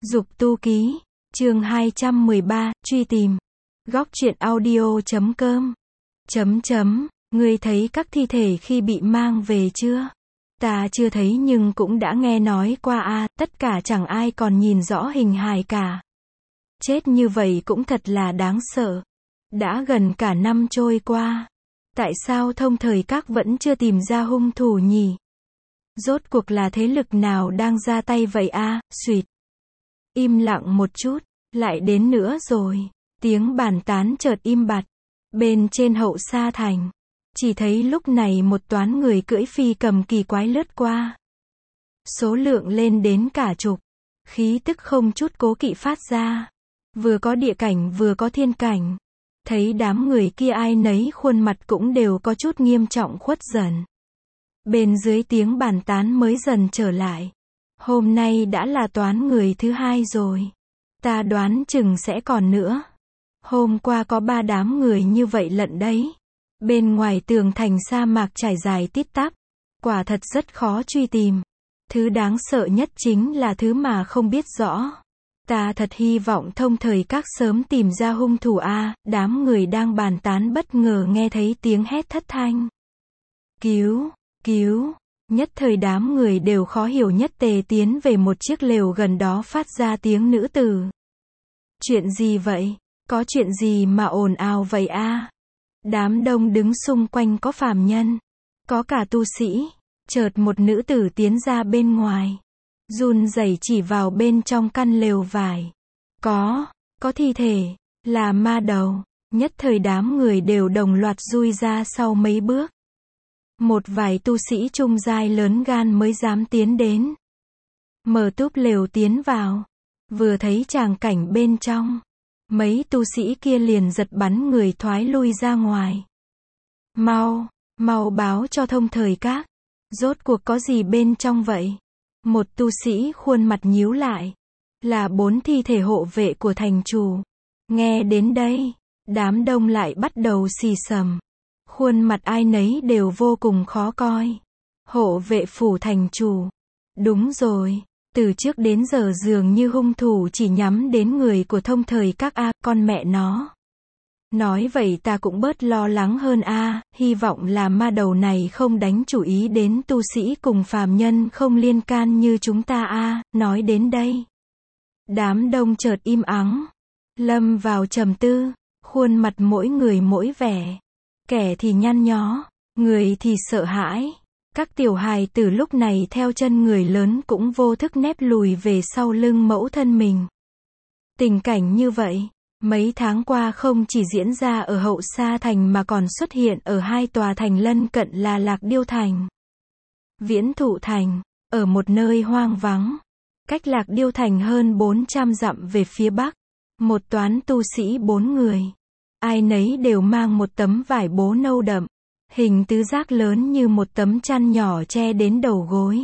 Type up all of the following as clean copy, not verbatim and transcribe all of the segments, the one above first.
Dục tu ký, chương 213, truy tìm. Góc truyện audio.com. Ngươi thấy các thi thể khi bị mang về chưa? Ta chưa thấy nhưng cũng đã nghe nói qua tất cả chẳng ai còn nhìn rõ hình hài cả. Chết như vậy cũng thật là đáng sợ. Đã gần cả năm trôi qua. Tại sao Thông Thời Các vẫn chưa tìm ra hung thủ nhỉ? Rốt cuộc là thế lực nào đang ra tay vậy Xuyệt. Im lặng một chút, lại đến nữa rồi. Tiếng bàn tán chợt im bặt. Bên trên Hậu Sa Thành, chỉ thấy lúc này một toán người cưỡi phi cầm kỳ quái lướt qua. Số lượng lên đến cả chục. Khí tức không chút cố kỵ phát ra. Vừa có địa cảnh vừa có thiên cảnh. Thấy đám người kia ai nấy khuôn mặt cũng đều có chút nghiêm trọng khuất dần. Bên dưới tiếng bàn tán mới dần trở lại. Hôm nay đã là toán người thứ hai rồi. Ta đoán chừng sẽ còn nữa. Hôm qua có 3 đám người như vậy lận đấy. Bên ngoài tường thành sa mạc trải dài tít tắp. Quả thật rất khó truy tìm. Thứ đáng sợ nhất chính là thứ mà không biết rõ. Ta thật hy vọng Thông Thời Các sớm tìm ra hung thủ đám người đang bàn tán bất ngờ nghe thấy tiếng hét thất thanh. Cứu, cứu. Nhất thời đám người đều khó hiểu nhất tề tiến về một chiếc lều gần đó phát ra tiếng nữ tử. Chuyện gì vậy? Có chuyện gì mà ồn ào vậy Đám đông đứng xung quanh có phàm nhân, có cả tu sĩ. Chợt một nữ tử tiến ra bên ngoài. Run rẩy chỉ vào bên trong căn lều vải. Có thi thể, là ma đầu. Nhất thời đám người đều đồng loạt lui ra sau mấy bước. Một vài tu sĩ trung giai lớn gan mới dám tiến đến. Mở túp lều tiến vào. Vừa thấy tràng cảnh bên trong, mấy tu sĩ kia liền giật bắn người thoái lui ra ngoài. Mau báo cho Thông Thời Các. Rốt cuộc có gì bên trong vậy? Một tu sĩ khuôn mặt nhíu lại. Là 4 thi thể hộ vệ của thành chủ. Nghe đến đây, đám đông lại bắt đầu xì xầm. Khuôn mặt ai nấy đều vô cùng khó coi. Hộ vệ phủ thành chủ. Đúng rồi, từ trước đến giờ dường như hung thủ chỉ nhắm đến người của Thông Thời Các con mẹ nó. Nói vậy ta cũng bớt lo lắng hơn hy vọng là ma đầu này không đánh chủ ý đến tu sĩ cùng phàm nhân không liên can như chúng ta nói đến đây. Đám đông chợt im ắng. Lâm vào trầm tư, khuôn mặt mỗi người mỗi vẻ. Kẻ thì nhăn nhó, người thì sợ hãi. Các tiểu hài từ lúc này theo chân người lớn cũng vô thức nép lùi về sau lưng mẫu thân mình. Tình cảnh như vậy, mấy tháng qua không chỉ diễn ra ở Hậu Sa Thành mà còn xuất hiện ở 2 tòa thành lân cận là Lạc Điêu Thành, Viễn Thụ Thành, ở một nơi hoang vắng. Cách Lạc Điêu Thành hơn 400 dặm về phía bắc. Một toán tu sĩ 4 người. Ai nấy đều mang một tấm vải bố nâu đậm. Hình tứ giác lớn như một tấm chăn nhỏ che đến đầu gối.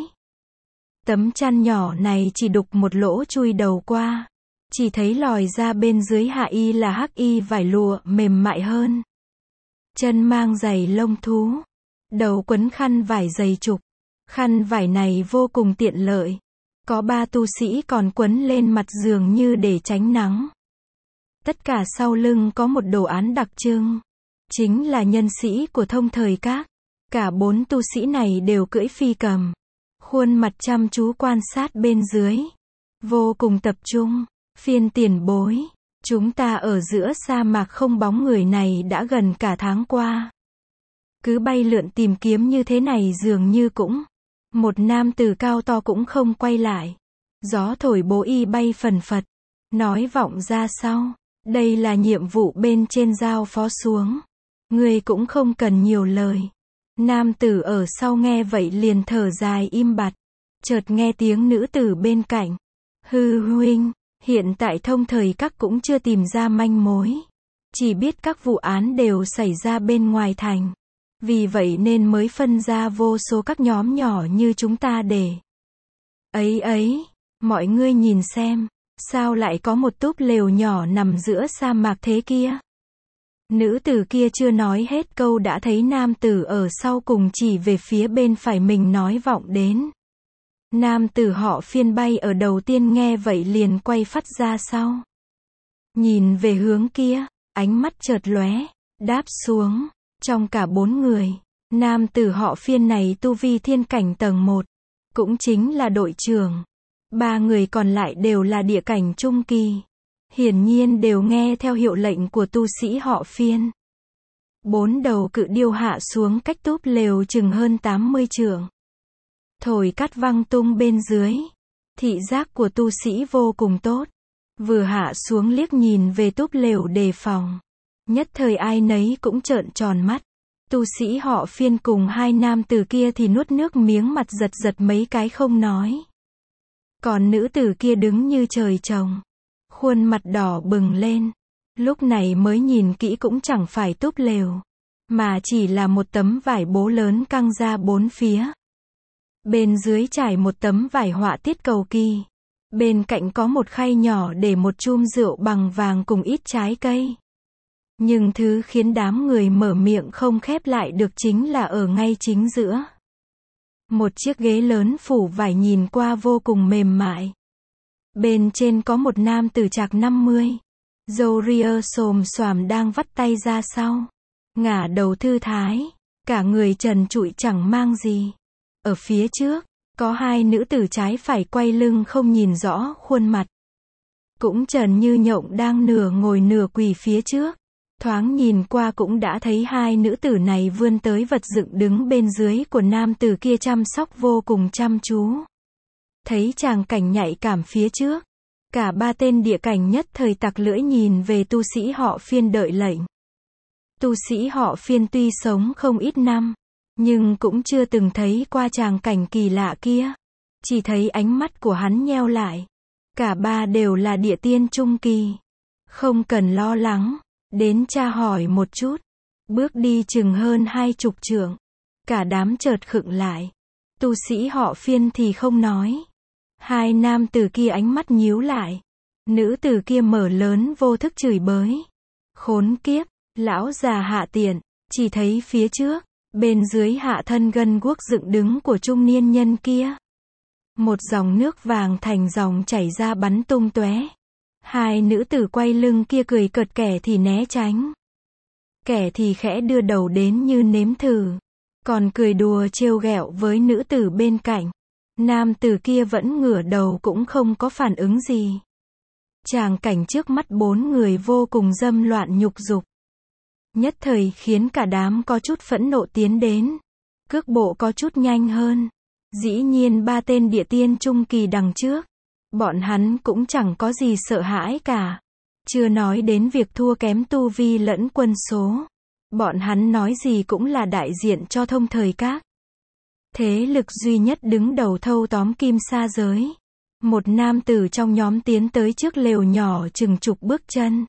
Tấm chăn nhỏ này chỉ đục một lỗ chui đầu qua. Chỉ thấy lòi ra bên dưới hạ y là hắc y vải lụa mềm mại hơn. Chân mang giày lông thú. Đầu quấn khăn vải dày trục. Khăn vải này vô cùng tiện lợi. Có 3 tu sĩ còn quấn lên mặt giường như để tránh nắng. Tất cả sau lưng có một đồ án đặc trưng. Chính là nhân sĩ của Thông Thời Các. Cả 4 tu sĩ này đều cưỡi phi cầm. Khuôn mặt chăm chú quan sát bên dưới. Vô cùng tập trung. Phiên tiền bối. Chúng ta ở giữa sa mạc không bóng người này đã gần cả tháng qua. Cứ bay lượn tìm kiếm như thế này dường như cũng. Một nam tử cao to cũng không quay lại. Gió thổi bố y bay phần phật. Nói vọng ra sau. Đây là nhiệm vụ bên trên giao phó xuống. Ngươi cũng không cần nhiều lời. Nam tử ở sau nghe vậy liền thở dài im bặt. Chợt nghe tiếng nữ tử bên cạnh. Huynh, hiện tại Thông Thời Các cũng chưa tìm ra manh mối. Chỉ biết các vụ án đều xảy ra bên ngoài thành. Vì vậy nên mới phân ra vô số các nhóm nhỏ như chúng ta để. Ấy, mọi ngươi nhìn xem. Sao lại có một túp lều nhỏ nằm giữa sa mạc thế kia? Nữ tử kia chưa nói hết câu đã thấy nam tử ở sau cùng chỉ về phía bên phải mình nói vọng đến. Nam tử họ Phiên bay ở đầu tiên nghe vậy liền quay phắt ra sau. Nhìn về hướng kia, ánh mắt chợt lóe, đáp xuống. Trong cả 4 người, nam tử họ Phiên này tu vi thiên cảnh tầng 1, cũng chính là đội trưởng. 3 người còn lại đều là địa cảnh trung kỳ. Hiển nhiên đều nghe theo hiệu lệnh của tu sĩ họ Phiên. 4 đầu cự điêu hạ xuống cách túp lều chừng hơn 80 trượng. Thổi cát văng tung bên dưới. Thị giác của tu sĩ vô cùng tốt. Vừa hạ xuống liếc nhìn về túp lều đề phòng. Nhất thời ai nấy cũng trợn tròn mắt. Tu sĩ họ Phiên cùng 2 nam tử kia thì nuốt nước miếng mặt giật giật mấy cái không nói. Còn nữ tử kia đứng như trời trồng. Khuôn mặt đỏ bừng lên. Lúc này mới nhìn kỹ cũng chẳng phải túp lều, mà chỉ là một tấm vải bố lớn căng ra 4 phía. Bên dưới trải một tấm vải họa tiết cầu kỳ. Bên cạnh có một khay nhỏ để một chum rượu bằng vàng cùng ít trái cây. Nhưng thứ khiến đám người mở miệng không khép lại được chính là ở ngay chính giữa. Một chiếc ghế lớn phủ vải nhìn qua vô cùng mềm mại. Bên trên có một nam tử trạc 50. Râu ria xồm xoàm đang vắt tay ra sau. Ngả đầu thư thái. Cả người trần trụi chẳng mang gì. Ở phía trước, có 2 nữ tử trái phải quay lưng không nhìn rõ khuôn mặt. Cũng trần như nhộng đang nửa ngồi nửa quỳ phía trước. Thoáng nhìn qua cũng đã thấy 2 nữ tử này vươn tới vật dựng đứng bên dưới của nam tử kia chăm sóc vô cùng chăm chú. Thấy tràng cảnh nhạy cảm phía trước. Cả 3 tên địa cảnh nhất thời tặc lưỡi nhìn về tu sĩ họ Phiên đợi lệnh. Tu sĩ họ Phiên tuy sống không ít năm, nhưng cũng chưa từng thấy qua tràng cảnh kỳ lạ kia. Chỉ thấy ánh mắt của hắn nheo lại. Cả 3 đều là địa tiên trung kỳ. Không cần lo lắng, đến tra hỏi một chút. Bước đi chừng hơn 20 trượng. Cả đám chợt khựng lại. Tu sĩ họ Phiên thì không nói. 2 nam tử kia ánh mắt nhíu lại. Nữ tử kia mở lớn vô thức chửi bới. Khốn kiếp, lão già hạ tiện. Chỉ thấy phía trước, bên dưới hạ thân gân guốc dựng đứng của trung niên nhân kia. Một dòng nước vàng thành dòng chảy ra bắn tung tóe. 2 nữ tử quay lưng kia cười cợt, kẻ thì né tránh. Kẻ thì khẽ đưa đầu đến như nếm thử. Còn cười đùa trêu ghẹo với nữ tử bên cạnh. Nam tử kia vẫn ngửa đầu cũng không có phản ứng gì. Tràng cảnh trước mắt 4 người vô cùng dâm loạn nhục dục. Nhất thời khiến cả đám có chút phẫn nộ tiến đến. Cước bộ có chút nhanh hơn. Dĩ nhiên 3 tên địa tiên trung kỳ đằng trước. Bọn hắn cũng chẳng có gì sợ hãi cả. Chưa nói đến việc thua kém tu vi lẫn quân số. Bọn hắn nói gì cũng là đại diện cho Thông Thời Các. Thế lực duy nhất đứng đầu thâu tóm kim sa giới. Một nam tử trong nhóm tiến tới trước lều nhỏ chừng chục bước chân.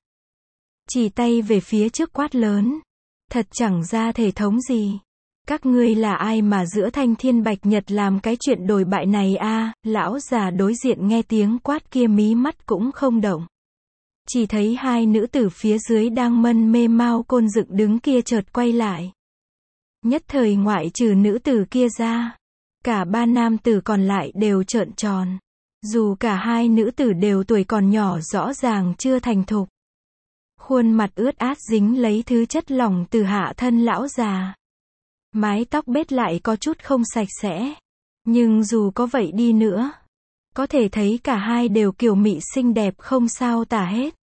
Chỉ tay về phía trước quát lớn. Thật chẳng ra thể thống gì. Các ngươi là ai mà giữa thanh thiên bạch nhật làm cái chuyện đồi bại này a? Lão già đối diện nghe tiếng quát kia mí mắt cũng không động. Chỉ thấy 2 nữ tử phía dưới đang mân mê mao côn dựng đứng kia chợt quay lại. Nhất thời ngoại trừ nữ tử kia ra, cả 3 nam tử còn lại đều trợn tròn. Dù cả 2 nữ tử đều tuổi còn nhỏ rõ ràng chưa thành thục. Khuôn mặt ướt át dính lấy thứ chất lỏng từ hạ thân lão già. Mái tóc bết lại có chút không sạch sẽ. Nhưng dù có vậy đi nữa, có thể thấy cả 2 đều kiều mị xinh đẹp không sao tả hết.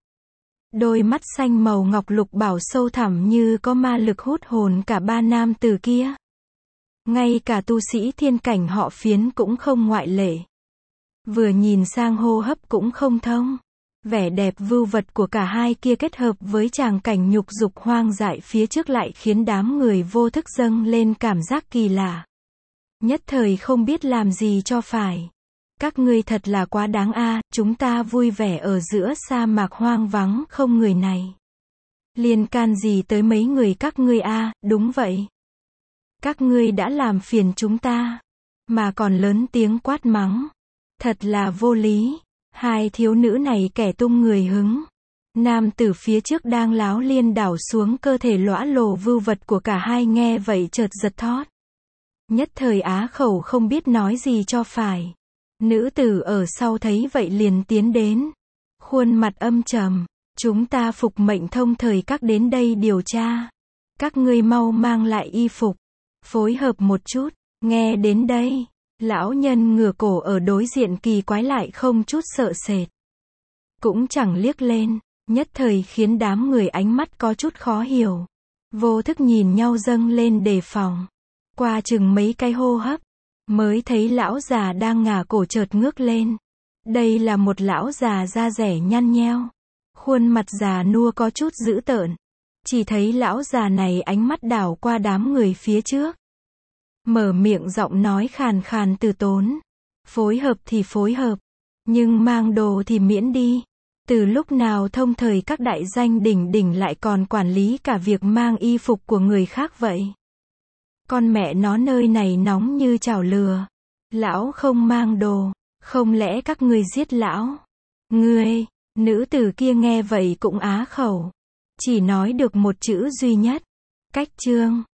Đôi mắt xanh màu ngọc lục bảo sâu thẳm như có ma lực hút hồn cả 3 nam tử kia. Ngay cả tu sĩ thiên cảnh họ Phiến cũng không ngoại lệ. Vừa nhìn sang hô hấp cũng không thông. Vẻ đẹp vưu vật của cả 2 kia kết hợp với tràng cảnh nhục dục hoang dại phía trước lại khiến đám người vô thức dâng lên cảm giác kỳ lạ. Nhất thời không biết làm gì cho phải. Các ngươi thật là quá đáng a, chúng ta vui vẻ ở giữa sa mạc hoang vắng không người này. Liên can gì tới mấy người các ngươi a? Đúng vậy. Các ngươi đã làm phiền chúng ta, mà còn lớn tiếng quát mắng. Thật là vô lý. 2 thiếu nữ này kẻ tung người hứng. Nam tử phía trước đang láo liên đảo xuống cơ thể lõa lồ vưu vật của cả 2 nghe vậy chợt giật thót. Nhất thời á khẩu không biết nói gì cho phải. Nữ tử ở sau thấy vậy liền tiến đến. Khuôn mặt âm trầm. Chúng ta phục mệnh thông thời các đến đây điều tra. Các ngươi mau mang lại y phục. Phối hợp một chút. Nghe đến đây. Lão nhân ngửa cổ ở đối diện kỳ quái lại không chút sợ sệt. Cũng chẳng liếc lên. Nhất thời khiến đám người ánh mắt có chút khó hiểu. Vô thức nhìn nhau dâng lên đề phòng. Qua chừng mấy cái hô hấp. Mới thấy lão già đang ngả cổ chợt ngước lên. Đây là một lão già da rẻ nhăn nheo. Khuôn mặt già nua có chút dữ tợn. Chỉ thấy lão già này ánh mắt đảo qua đám người phía trước. Mở miệng giọng nói khàn khàn từ tốn. Phối hợp thì phối hợp. Nhưng mang đồ thì miễn đi. Từ lúc nào thông thời các đại danh đỉnh đỉnh lại còn quản lý cả việc mang y phục của người khác vậy? Con mẹ nó nơi này nóng như chảo lửa. Lão không mang đồ. Không lẽ các ngươi giết lão? Ngươi, nữ tử kia nghe vậy cũng á khẩu. Chỉ nói được một chữ duy nhất. Cách trương.